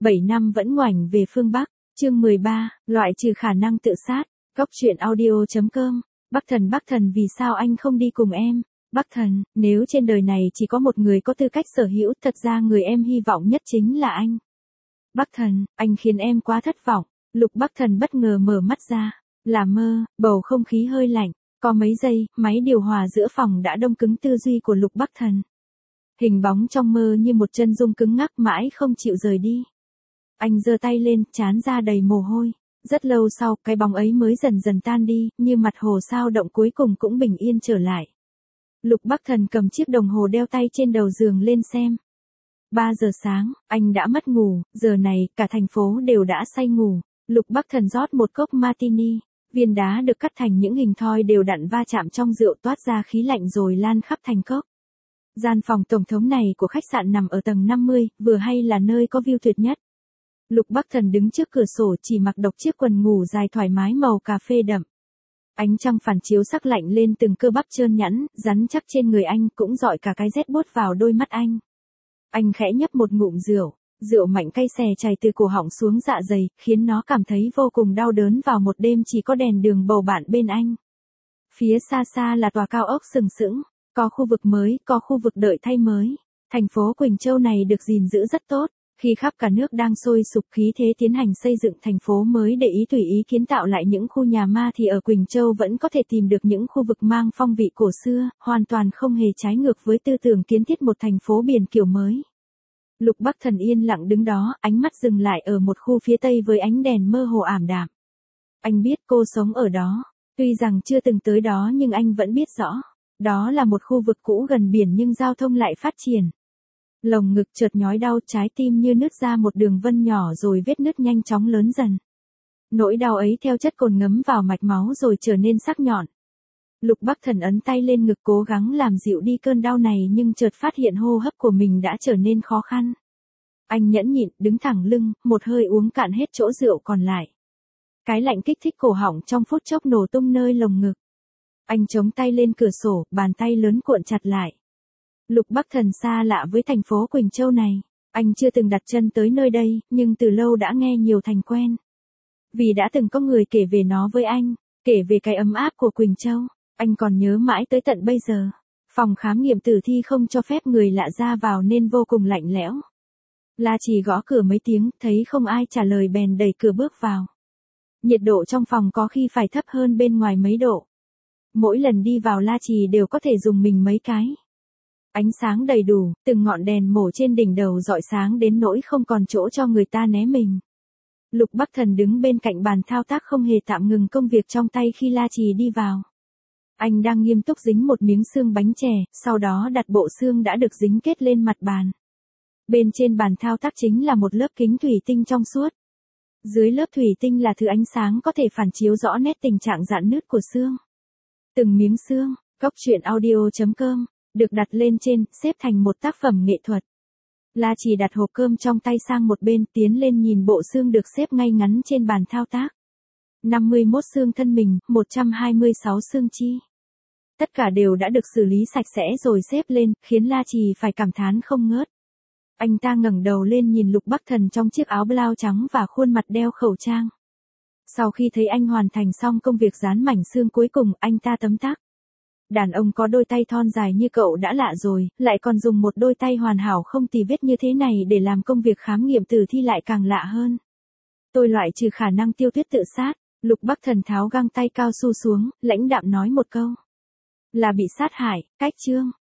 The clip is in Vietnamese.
7 năm vẫn ngoảnh về phương Bắc, chương 13, loại trừ khả năng tự sát, góc truyện audio.com, Bắc Thần vì sao anh không đi cùng em? Bắc Thần, nếu trên đời này chỉ có một người có tư cách sở hữu, thật ra người em hy vọng nhất chính là anh. Bắc Thần, anh khiến em quá thất vọng. Lục Bắc Thần bất ngờ mở mắt ra, là mơ, bầu không khí hơi lạnh, có mấy giây, máy điều hòa giữa phòng đã đông cứng tư duy của Lục Bắc Thần. Hình bóng trong mơ như một chân dung cứng ngắc mãi không chịu rời đi. Anh giơ tay lên, trán ra đầy mồ hôi. Rất lâu sau, cái bóng ấy mới dần dần tan đi, như mặt hồ sao động cuối cùng cũng bình yên trở lại. Lục Bắc Thần cầm chiếc đồng hồ đeo tay trên đầu giường lên xem. 3 giờ sáng, anh đã mất ngủ, giờ này, cả thành phố đều đã say ngủ. Lục Bắc Thần rót một cốc martini, viên đá được cắt thành những hình thoi đều đặn va chạm trong rượu toát ra khí lạnh rồi lan khắp thành cốc. Gian phòng tổng thống này của khách sạn nằm ở tầng 50, vừa hay là nơi có view tuyệt nhất. Lục Bắc Thần đứng trước cửa sổ chỉ mặc độc chiếc quần ngủ dài thoải mái màu cà phê đậm. Ánh trăng phản chiếu sắc lạnh lên từng cơ bắp trơn nhẵn, rắn chắc trên người anh cũng dọi cả cái rét buốt vào đôi mắt anh. Anh khẽ nhấp một ngụm rượu, rượu mạnh cay xè chảy từ cổ họng xuống dạ dày, khiến nó cảm thấy vô cùng đau đớn vào một đêm chỉ có đèn đường bầu bạn bên anh. Phía xa xa là tòa cao ốc sừng sững, có khu vực mới, có khu vực đợi thay mới. Thành phố Quỳnh Châu này được gìn giữ rất tốt. Khi khắp cả nước đang sôi sục khí thế tiến hành xây dựng thành phố mới để tùy ý kiến tạo lại những khu nhà ma thì ở Quỳnh Châu vẫn có thể tìm được những khu vực mang phong vị cổ xưa, hoàn toàn không hề trái ngược với tư tưởng kiến thiết một thành phố biển kiểu mới. Lục Bắc Thần yên lặng đứng đó, ánh mắt dừng lại ở một khu phía tây với ánh đèn mơ hồ ảm đạm. Anh biết cô sống ở đó, tuy rằng chưa từng tới đó nhưng anh vẫn biết rõ, đó là một khu vực cũ gần biển nhưng giao thông lại phát triển. Lồng ngực chợt nhói đau, trái tim như nứt ra một đường vân nhỏ rồi vết nứt nhanh chóng lớn dần. Nỗi đau ấy theo chất cồn ngấm vào mạch máu rồi trở nên sắc nhọn. Lục Bắc Thần ấn tay lên ngực cố gắng làm dịu đi cơn đau này nhưng chợt phát hiện hô hấp của mình đã trở nên khó khăn. Anh nhẫn nhịn, đứng thẳng lưng, một hơi uống cạn hết chỗ rượu còn lại. Cái lạnh kích thích cổ họng trong phút chốc nổ tung nơi lồng ngực. Anh chống tay lên cửa sổ, bàn tay lớn cuộn chặt lại. Lục Bắc Thần xa lạ với thành phố Quỳnh Châu này. Anh chưa từng đặt chân tới nơi đây, nhưng từ lâu đã nghe nhiều thành quen. Vì đã từng có người kể về nó với anh, kể về cái ấm áp của Quỳnh Châu. Anh còn nhớ mãi tới tận bây giờ. Phòng khám nghiệm tử thi không cho phép người lạ ra vào nên vô cùng lạnh lẽo. La Trì gõ cửa mấy tiếng, thấy không ai trả lời bèn đẩy cửa bước vào. Nhiệt độ trong phòng có khi phải thấp hơn bên ngoài mấy độ. Mỗi lần đi vào La Trì đều có thể dùng mình mấy cái. Ánh sáng đầy đủ, từng ngọn đèn mổ trên đỉnh đầu rọi sáng đến nỗi không còn chỗ cho người ta né mình. Lục Bắc Thần đứng bên cạnh bàn thao tác không hề tạm ngừng công việc trong tay khi La Trì đi vào. Anh đang nghiêm túc dính một miếng xương bánh chè, sau đó đặt bộ xương đã được dính kết lên mặt bàn. Bên trên bàn thao tác chính là một lớp kính thủy tinh trong suốt. Dưới lớp thủy tinh là thứ ánh sáng có thể phản chiếu rõ nét tình trạng rạn nứt của xương. Từng miếng xương, góc truyện audio.com, được đặt lên trên, xếp thành một tác phẩm nghệ thuật. La Trì đặt hộp cơm trong tay sang một bên, tiến lên nhìn bộ xương được xếp ngay ngắn trên bàn thao tác. 51 xương thân mình, 126 xương chi. Tất cả đều đã được xử lý sạch sẽ rồi xếp lên, khiến La Trì phải cảm thán không ngớt. Anh ta ngẩng đầu lên nhìn Lục Bắc Thần trong chiếc áo blau trắng và khuôn mặt đeo khẩu trang. Sau khi thấy anh hoàn thành xong công việc dán mảnh xương cuối cùng, anh ta tấm tắc. Đàn ông có đôi tay thon dài như cậu đã lạ rồi, lại còn dùng một đôi tay hoàn hảo không tì vết như thế này để làm công việc khám nghiệm tử thi lại càng lạ hơn. Tôi loại trừ khả năng Tiêu Tuyết tự sát. Lục Bắc Thần tháo găng tay cao su xuống, lãnh đạm nói một câu. Là bị sát hại, cách chương.